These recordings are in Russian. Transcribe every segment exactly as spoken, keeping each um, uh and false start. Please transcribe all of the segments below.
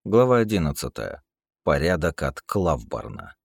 Глава одиннадцатая. Порядок от Клавборна.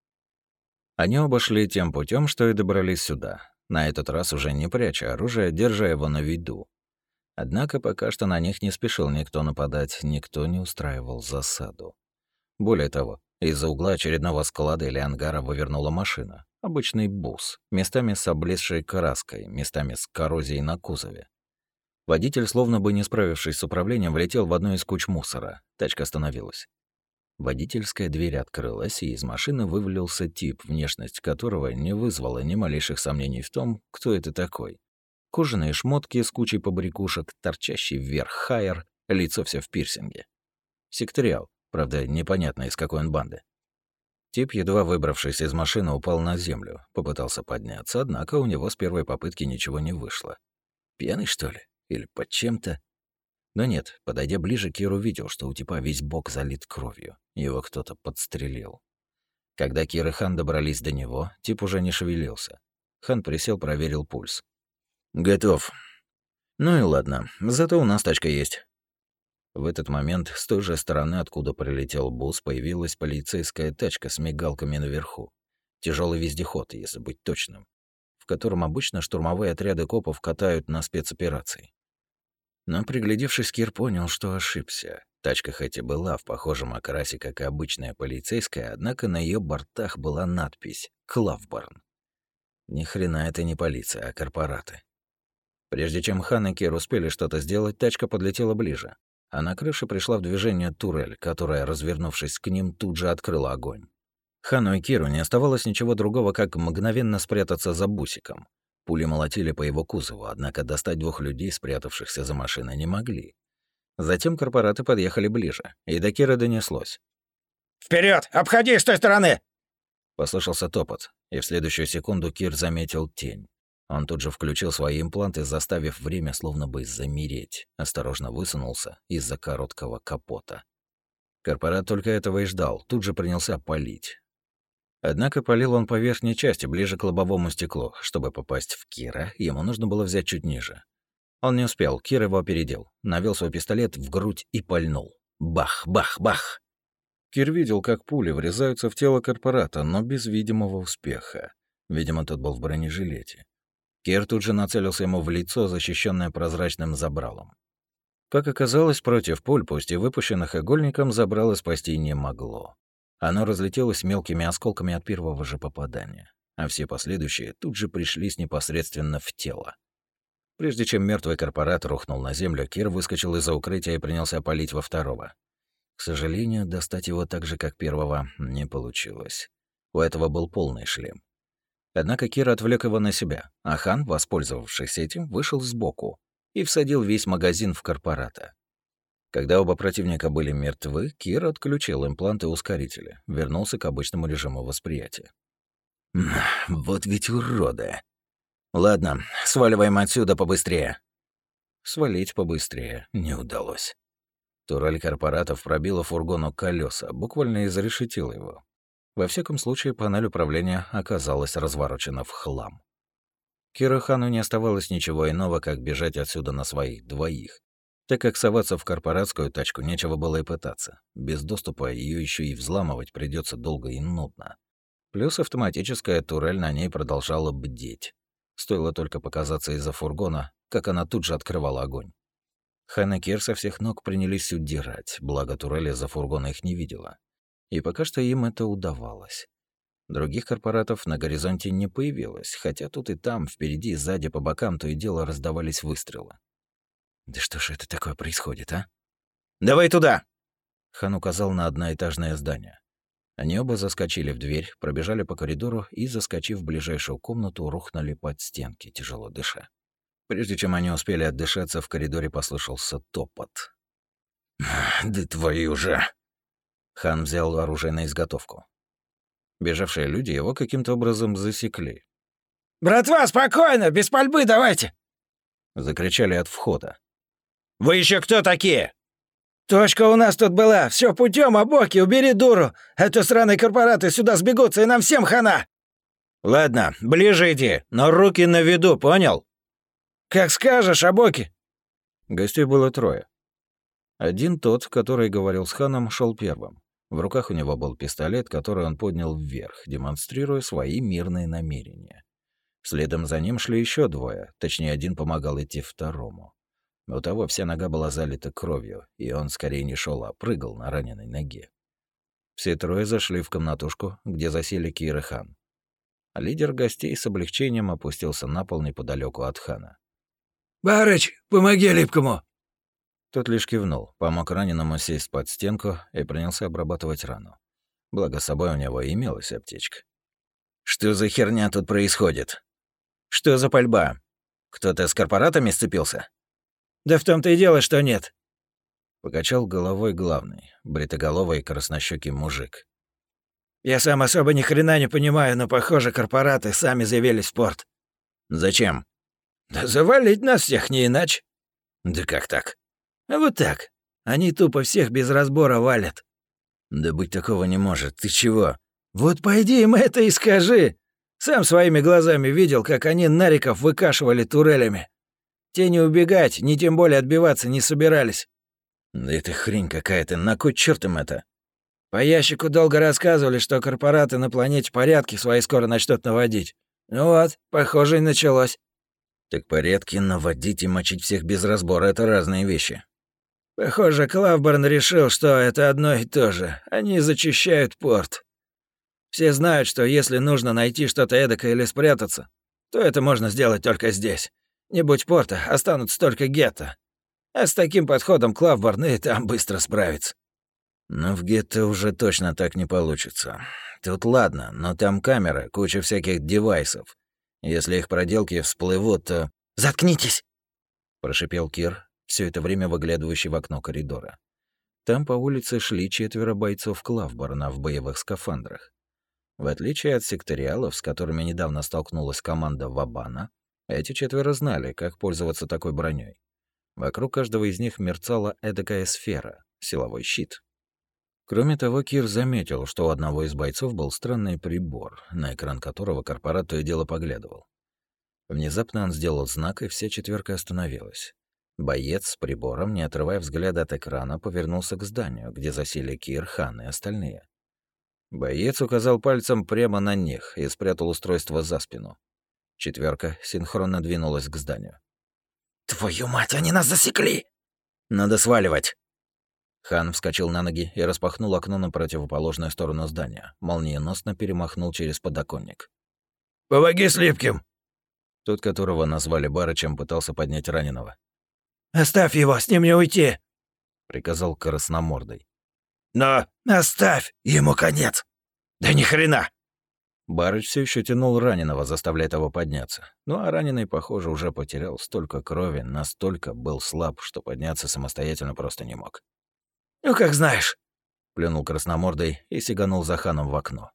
Они оба шли тем путем, что и добрались сюда. На этот раз уже не пряча оружие, держа его на виду. Однако пока что на них не спешил никто нападать, никто не устраивал засаду. Более того, из-за угла очередного склада или ангара вывернула машина. Обычный бус, местами с облезшей краской, местами с коррозией на кузове. Водитель, словно бы не справившись с управлением, влетел в одну из куч мусора. Тачка остановилась. Водительская дверь открылась, и из машины вывалился тип, внешность которого не вызвала ни малейших сомнений в том, кто это такой. Кожаные шмотки с кучей побрякушек, торчащий вверх хайер, лицо все в пирсинге. Секториал, правда, непонятно, из какой он банды. Тип, едва выбравшись из машины, упал на землю, попытался подняться, однако у него с первой попытки ничего не вышло. Пьяный, что ли? Или под чем-то? Но нет, подойдя ближе, Кир увидел, что у типа весь бок залит кровью. Его кто-то подстрелил. Когда Кир и Хан добрались до него, тип уже не шевелился. Хан присел, проверил пульс. «Готов. Ну и ладно, зато у нас тачка есть». В этот момент с той же стороны, откуда прилетел бус, появилась полицейская тачка с мигалками наверху. Тяжелый вездеход, если быть точным, в котором обычно штурмовые отряды копов катают на спецоперации. Но, приглядевшись, Кир понял, что ошибся. Тачка хоть и была в похожем окрасе, как и обычная полицейская, однако на ее бортах была надпись «Клавборн». Ни хрена это не полиция, а корпораты. Прежде чем Хан и Кир успели что-то сделать, тачка подлетела ближе. А на крыше пришла в движение турель, которая, развернувшись к ним, тут же открыла огонь. Хану и Киру не оставалось ничего другого, как мгновенно спрятаться за бусиком. Пули молотили по его кузову, однако достать двух людей, спрятавшихся за машиной, не могли. Затем корпораты подъехали ближе, и до Кира донеслось. «Вперед! Обходи с той стороны!» Послышался топот, и в следующую секунду Кир заметил тень. Он тут же включил свои импланты, заставив время словно бы замереть, осторожно высунулся из-за короткого капота. Корпорат только этого и ждал, тут же принялся палить. Однако палил он по верхней части, ближе к лобовому стеклу. Чтобы попасть в Кира, ему нужно было взять чуть ниже. Он не успел, Кир его опередил, навел свой пистолет в грудь и пальнул. Бах, бах, бах! Кир видел, как пули врезаются в тело корпората, но без видимого успеха. Видимо, тот был в бронежилете. Кир тут же нацелился ему в лицо, защищенное прозрачным забралом. Как оказалось, против пуль, пусть и выпущенных игольником, забрало спасти не могло. Оно разлетелось мелкими осколками от первого же попадания, а все последующие тут же пришлись непосредственно в тело. Прежде чем мертвый корпорат рухнул на землю, Кир выскочил из-за укрытия и принялся палить во второго. К сожалению, достать его так же, как первого, не получилось. У этого был полный шлем. Однако Кир отвлек его на себя, а Хан, воспользовавшись этим, вышел сбоку и всадил весь магазин в корпората. Когда оба противника были мертвы, Кир отключил импланты ускорителя, вернулся к обычному режиму восприятия. «Вот ведь уроды! Ладно, сваливаем отсюда побыстрее!» Свалить побыстрее не удалось. Турель корпоратов пробила фургону колеса, буквально изрешетила его. Во всяком случае, панель управления оказалась разворочена в хлам. Киру и Хану не оставалось ничего иного, как бежать отсюда на своих двоих, так как соваться в корпоратскую тачку нечего было и пытаться. Без доступа ее еще и взламывать придется долго и нудно. Плюс автоматическая турель на ней продолжала бдеть. Стоило только показаться из-за фургона, как она тут же открывала огонь. Хан и Кир со всех ног принялись удирать, благо турель из-за фургона их не видела. И пока что им это удавалось. Других корпоратов на горизонте не появилось, хотя тут и там, впереди и сзади, по бокам то и дело раздавались выстрелы. «Да что ж это такое происходит, а?» «Давай туда!» Хан указал на одноэтажное здание. Они оба заскочили в дверь, пробежали по коридору и, заскочив в ближайшую комнату, рухнули под стенки, тяжело дыша. Прежде чем они успели отдышаться, в коридоре послышался топот. «Да твою же!» Хан взял оружие на изготовку. Бежавшие люди его каким-то образом засекли. «Братва, спокойно, без пальбы давайте!» Закричали от входа. «Вы еще кто такие?» «Точка у нас тут была. Все путем, а боки, убери дуру. Это сраные корпораты сюда сбегутся, и нам всем хана!» «Ладно, ближе иди, но руки на виду, понял?» «Как скажешь, Абоки». Гостей было трое. Один тот, который говорил с Ханом, шел первым. В руках у него был пистолет, который он поднял вверх, демонстрируя свои мирные намерения. Следом за ним шли еще двое, точнее, один помогал идти второму. У того вся нога была залита кровью, и он скорее не шел, а прыгал на раненой ноге. Все трое зашли в комнатушку, где засели Кир и Хан. А лидер гостей с облегчением опустился на пол неподалеку от Хана. «Барыч, помоги Липкому!» Тот лишь кивнул, помог раненому сесть под стенку и принялся обрабатывать рану. Благо, с собой у него имелась аптечка. «Что за херня тут происходит? Что за пальба? Кто-то с корпоратами сцепился?» «Да в том-то и дело, что нет». Покачал головой главный, бритоголовый краснощёкий мужик. «Я сам особо ни хрена не понимаю, но, похоже, корпораты сами заявились в порт». «Зачем?» «Да завалить нас всех не иначе». «Да как так?» «А вот так. Они тупо всех без разбора валят». «Да быть такого не может. Ты чего?» «Вот пойди им это и скажи. Сам своими глазами видел, как они нариков выкашивали турелями. Те не убегать, ни тем более отбиваться не собирались». «Да это хрень какая-то. На кой чёрт им это?» «По ящику долго рассказывали, что корпораты на планете порядки свои скоро начнут наводить. Ну вот, похоже, и началось». «Так порядки наводить и мочить всех без разбора — это разные вещи». «Похоже, Клавборн решил, что это одно и то же. Они зачищают порт. Все знают, что если нужно найти что-то эдакое или спрятаться, то это можно сделать только здесь. Не будь порта, останутся только гетто. А с таким подходом Клавборн и там быстро справится». «Но в гетто уже точно так не получится. Тут ладно, но там камеры, куча всяких девайсов. Если их проделки всплывут, то...» «Заткнитесь!» — прошипел Кир, все это время выглядывающий в окно коридора. Там по улице шли четверо бойцов Клавборна в боевых скафандрах. В отличие от секториалов, с которыми недавно столкнулась команда Вабана, эти четверо знали, как пользоваться такой броней. Вокруг каждого из них мерцала эдакая сфера, силовой щит. Кроме того, Кир заметил, что у одного из бойцов был странный прибор, на экран которого корпорат то и дело поглядывал. Внезапно он сделал знак, и вся четверка остановилась. Боец с прибором, не отрывая взгляда от экрана, повернулся к зданию, где засели Кир, Хан и остальные. Боец указал пальцем прямо на них и спрятал устройство за спину. Четверка синхронно двинулась к зданию. «Твою мать, они нас засекли!» «Надо сваливать!» Хан вскочил на ноги и распахнул окно на противоположную сторону здания, молниеносно перемахнул через подоконник. «Помоги с Липким!» Тот, которого назвали Барычем, пытался поднять раненого. «Оставь его, с ним не уйти!» — приказал красномордый. «Но оставь, ему конец!» «Да ни хрена!» Барыч все еще тянул раненого, заставляя его подняться. Ну а раненый, похоже, уже потерял столько крови, настолько был слаб, что подняться самостоятельно просто не мог. «Ну, как знаешь», — плюнул красномордый и сиганул за Ханом в окно.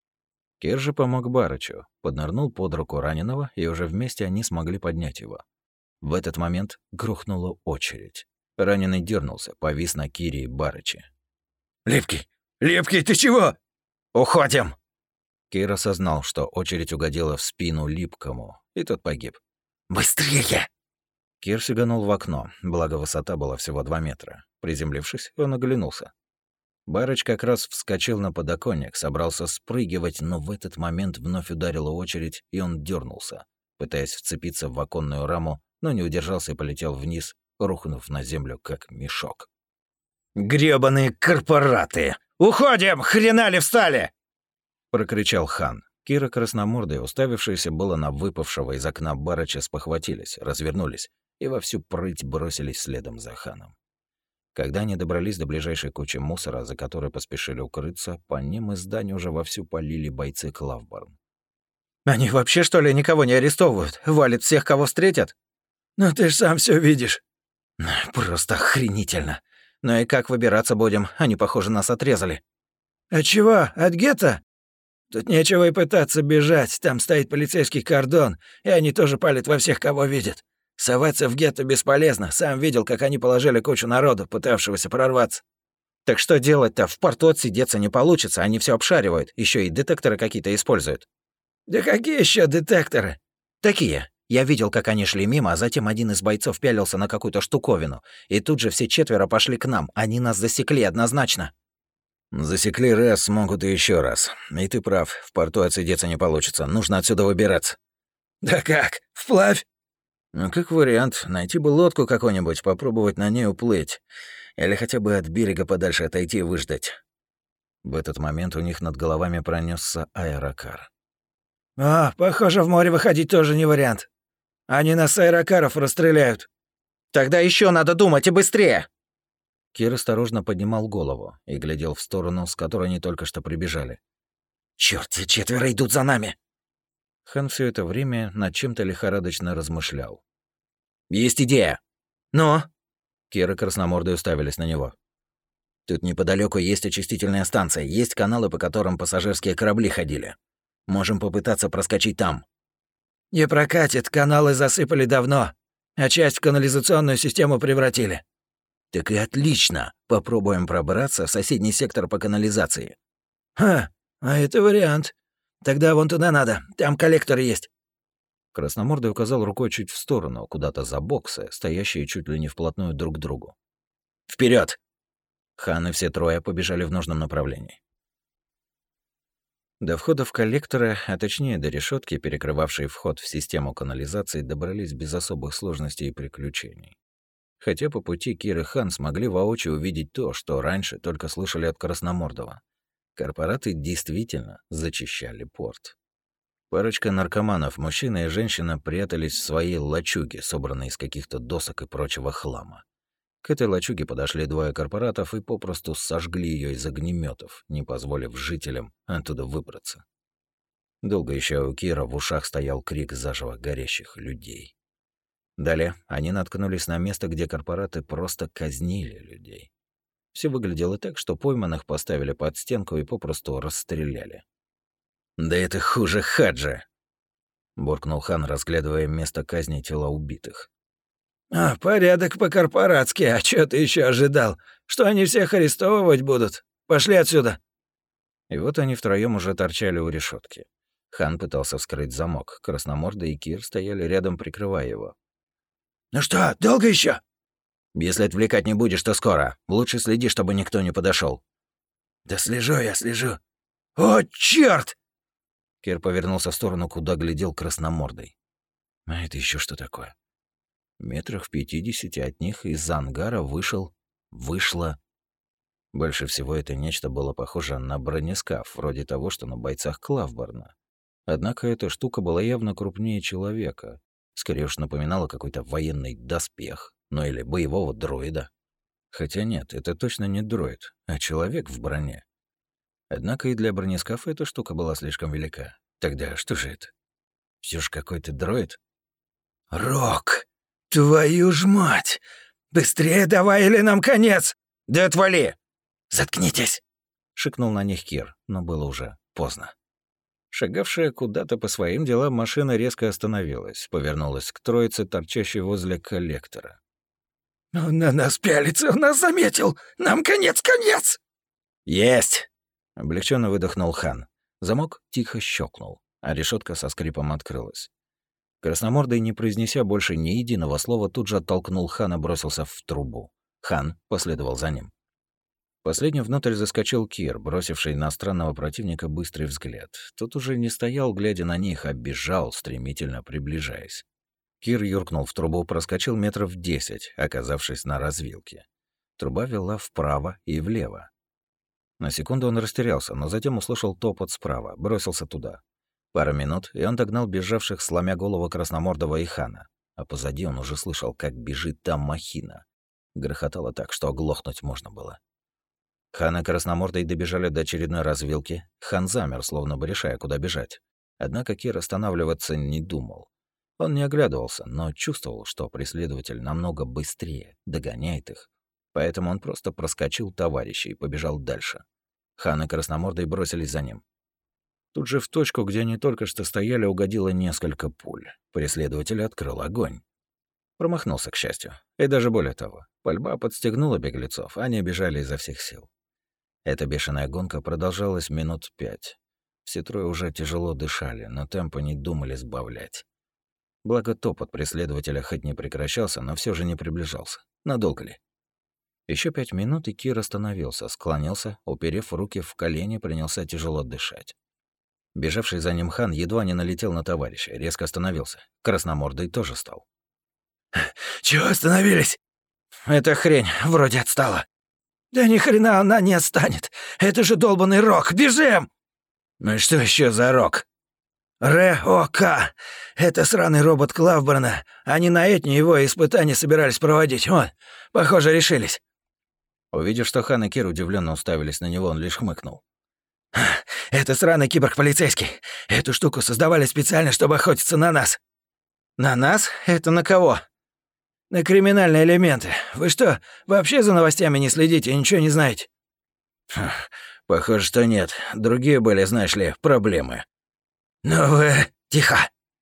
Кир же помог Барычу, поднырнул под руку раненого, и уже вместе они смогли поднять его. В этот момент грохнула очередь. Раненый дернулся, повис на Кире и Барыче. «Липкий! Липкий, ты чего? Уходим!» Кир осознал, что очередь угодила в спину Липкому, и тот погиб. «Быстрее!» Кир сиганул в окно, благо высота была всего два метра. Приземлившись, он оглянулся. Барыч как раз вскочил на подоконник, собрался спрыгивать, но в этот момент вновь ударила очередь, и он дернулся, пытаясь вцепиться в оконную раму, но не удержался и полетел вниз, рухнув на землю, как мешок. «Грёбаные корпораты! Уходим! Хрена ли встали?» — прокричал Хан. Кира красномордые, уставившиеся было на выпавшего из окна Барыча, спохватились, развернулись и во всю прыть бросились следом за Ханом. Когда они добрались до ближайшей кучи мусора, за которой поспешили укрыться, по ним из здания уже вовсю полили бойцы Клавборн. «Они вообще, что ли, никого не арестовывают? Валят всех, кого встретят?» «Ну ты ж сам все видишь». «Просто охренительно. Ну и как выбираться будем? Они, похоже, нас отрезали». «От чего? От гетто? Тут нечего и пытаться бежать. Там стоит полицейский кордон, и они тоже палят во всех, кого видят. Соваться в гетто бесполезно. Сам видел, как они положили кучу народу, пытавшегося прорваться». «Так что делать-то? В порту отсидеться не получится, они все обшаривают, еще и детекторы какие-то используют». «Да какие еще детекторы?» «Такие. Я видел, как они шли мимо, а затем один из бойцов пялился на какую-то штуковину. И тут же все четверо пошли к нам. Они нас засекли однозначно. Засекли раз, смогут и еще раз. И ты прав, в порту отсидеться не получится. Нужно отсюда выбираться. Да как? Вплавь? Ну, как вариант, найти бы лодку какую-нибудь, попробовать на ней уплыть. Или хотя бы от берега подальше отойти и выждать. В этот момент у них над головами пронесся аэрокар. А, похоже, в море выходить тоже не вариант. Они нас с аэрокаров расстреляют. Тогда еще надо думать и быстрее. Кир осторожно поднимал голову и глядел в сторону, с которой они только что прибежали. Черт, те четверо идут за нами. Хан все это время над чем-то лихорадочно размышлял. Есть идея. Но? Кир и Красномордый уставились на него. Тут неподалеку есть очистительная станция, есть каналы, по которым пассажирские корабли ходили. Можем попытаться проскочить там. Не прокатит, каналы засыпали давно, а часть в канализационную систему превратили. Так и отлично. Попробуем пробраться в соседний сектор по канализации. Ха, а это вариант. Тогда вон туда надо, там коллектор есть. Красномордый указал рукой чуть в сторону, куда-то за боксы, стоящие чуть ли не вплотную друг к другу. Вперед! Хан и все трое побежали в нужном направлении. До входа в коллекторы, а точнее до решетки, перекрывавшей вход в систему канализации, добрались без особых сложностей и приключений. Хотя по пути Кир и Хан смогли воочию увидеть то, что раньше только слышали от Красномордого. Корпораты действительно зачищали порт. Парочка наркоманов, мужчина и женщина, прятались в своей лачуге, собранной из каких-то досок и прочего хлама. К этой лачуге подошли двое корпоратов и попросту сожгли ее из огнеметов, не позволив жителям оттуда выбраться. Долго еще у Кира в ушах стоял крик заживо горящих людей. Далее они наткнулись на место, где корпораты просто казнили людей. Все выглядело так, что пойманных поставили под стенку и попросту расстреляли. «Да это хуже Хаджа!» — буркнул Хан, разглядывая место казни тела убитых. А, порядок по-корпоратски, а чё ты еще ожидал? Что они всех арестовывать будут? Пошли отсюда. И вот они втроем уже торчали у решетки. Хан пытался вскрыть замок. Красномордый и Кир стояли рядом, прикрывая его. Ну что, долго еще? Если отвлекать не будешь, то скоро. Лучше следи, чтобы никто не подошел. Да слежу я, слежу. О, черт! Кир повернулся в сторону, куда глядел Красномордый. А это еще что такое? Метрах в пятидесяти от них из-за ангара вышел... вышло... Больше всего это нечто было похоже на бронескаф, вроде того, что на бойцах Клавборна. Однако эта штука была явно крупнее человека. Скорее уж напоминала какой-то военный доспех, ну или боевого дроида. Хотя нет, это точно не дроид, а человек в броне. Однако и для бронескафа эта штука была слишком велика. Тогда что же это? Все же какой-то дроид? Рок! Твою ж мать! Быстрее давай, или нам конец! Да отвали! Заткнитесь! Шикнул на них Кир, но было уже поздно. Шагавшая куда-то по своим делам машина резко остановилась, повернулась к троице, торчащей возле коллектора. «Он на нас пялится, он нас заметил! Нам конец, конец!» «Есть!» — облегченно выдохнул Хан. Замок тихо щелкнул, а решетка со скрипом открылась. Красномордый, не произнеся больше ни единого слова, тут же оттолкнул Хана, бросился в трубу. Хан последовал за ним. Последним внутрь заскочил Кир, бросивший на странного противника быстрый взгляд. Тот уже не стоял, глядя на них, а бежал, стремительно приближаясь. Кир юркнул в трубу, проскочил метров десять, оказавшись на развилке. Труба вела вправо и влево. На секунду он растерялся, но затем услышал топот справа, бросился туда. Пара минут, и он догнал бежавших, сломя голову Красномордого и Хана. А позади он уже слышал, как бежит там махина. Грохотало так, что оглохнуть можно было. Хан и Красномордый добежали до очередной развилки. Хан замер, словно бы решая, куда бежать. Однако Кир останавливаться не думал. Он не оглядывался, но чувствовал, что преследователь намного быстрее, догоняет их. Поэтому он просто проскочил товарища и побежал дальше. Хан и Красномордый бросились за ним. Тут же в точку, где они только что стояли, угодило несколько пуль. Преследователь открыл огонь. Промахнулся, к счастью. И даже более того, пальба подстегнула беглецов, они бежали изо всех сил. Эта бешеная гонка продолжалась минут пять. Все трое уже тяжело дышали, но темпа не думали сбавлять. Благо топот преследователя хоть не прекращался, но все же не приближался. Надолго ли? Еще пять минут, и Кир остановился, склонился, уперев руки в колени, принялся тяжело дышать. Бежавший за ним хан едва не налетел на товарища, резко остановился. Красномордый тоже стал. «Чего остановились?» «Эта хрень вроде отстала». «Да ни хрена она не отстанет. Это же долбанный Рок. Бежим!» «Ну и что еще за Рок?» «РОК. Это сраный робот Клавберна. Они на Этне его испытания собирались проводить. Вот, похоже, решились». Увидев, что хан и Кир удивленно уставились на него, он лишь хмыкнул. «Это сраный киборг-полицейский. Эту штуку создавали специально, чтобы охотиться на нас». «На нас? Это на кого?» «На криминальные элементы. Вы что, вообще за новостями не следите и ничего не знаете?» «Похоже, что нет. Другие были, знаешь ли, проблемы». «Ну вы... Тихо!»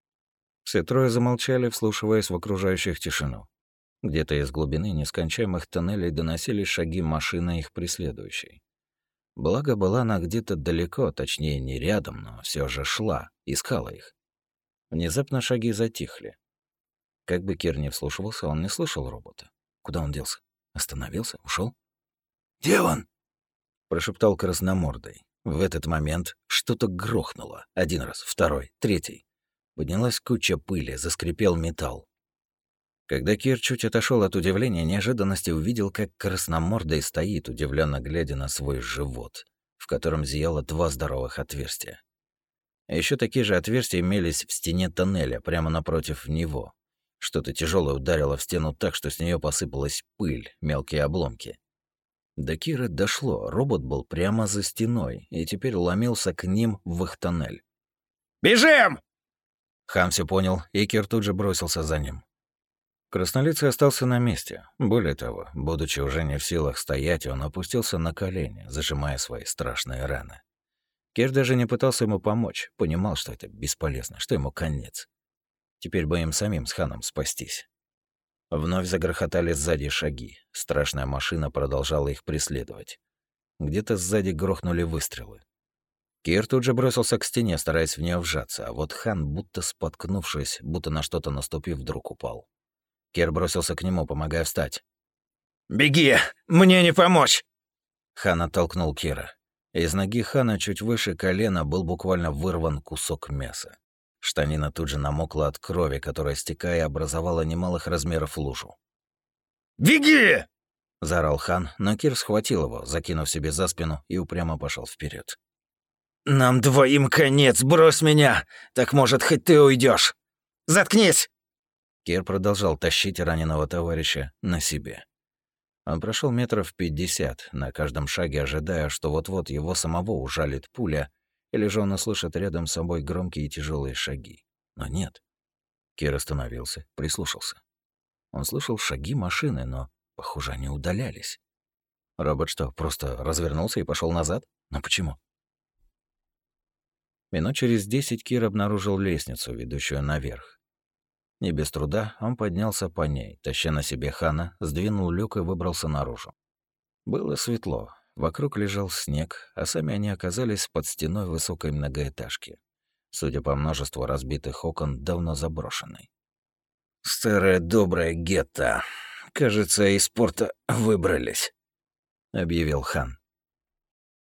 Все трое замолчали, вслушиваясь в окружающих тишину. Где-то из глубины нескончаемых тоннелей доносились шаги машины их преследующей. Благо, была она где-то далеко, точнее, не рядом, но все же шла, искала их. Внезапно шаги затихли. Как бы Кир не вслушивался, он не слышал робота. Куда он делся? Остановился? Ушел? «Где он?» — прошептал красномордый. В этот момент что-то грохнуло. Один раз, второй, третий. Поднялась куча пыли, заскрипел металл. Когда Кир чуть отошел от удивления, неожиданности увидел, как красномордый стоит, удивленно глядя на свой живот, в котором зияло два здоровых отверстия. А еще такие же отверстия имелись в стене тоннеля, прямо напротив него. Что-то тяжелое ударило в стену так, что с нее посыпалась пыль, мелкие обломки. До Кира дошло, робот был прямо за стеной и теперь ломился к ним в их тоннель. «Бежим!» Хан все понял, и Кир тут же бросился за ним. Краснолицый остался на месте. Более того, будучи уже не в силах стоять, он опустился на колени, зажимая свои страшные раны. Кир даже не пытался ему помочь, понимал, что это бесполезно, что ему конец. Теперь бы им самим с Ханом спастись. Вновь загрохотали сзади шаги. Страшная машина продолжала их преследовать. Где-то сзади грохнули выстрелы. Кир тут же бросился к стене, стараясь в нее вжаться, а вот Хан, будто споткнувшись, будто на что-то наступив, вдруг упал. Кир бросился к нему, помогая встать. «Беги! Мне не помочь!» Хан оттолкнул Кира. Из ноги Хана чуть выше колена был буквально вырван кусок мяса. Штанина тут же намокла от крови, которая, стекая, образовала немалых размеров лужу. «Беги!» — заорал Хан, но Кир схватил его, закинув себе за спину, и упрямо пошел вперед. «Нам двоим конец, брось меня! Так, может, хоть ты уйдешь. Заткнись!» Кир продолжал тащить раненого товарища на себе. Он прошел метров пятьдесят, на каждом шаге ожидая, что вот-вот его самого ужалит пуля, или же он услышит рядом с собой громкие и тяжелые шаги. Но нет. Кир остановился, прислушался. Он слышал шаги машины, но, похоже, они удалялись. Робот что, просто развернулся и пошел назад? Но почему? Минут через десять Кир обнаружил лестницу, ведущую наверх. Не без труда он поднялся по ней, таща на себе Хана, сдвинул люк и выбрался наружу. Было светло. Вокруг лежал снег, а сами они оказались под стеной высокой многоэтажки. Судя по множеству разбитых окон, давно заброшенной. «Старое доброе гетто. Кажется, из порта выбрались», — объявил Хан.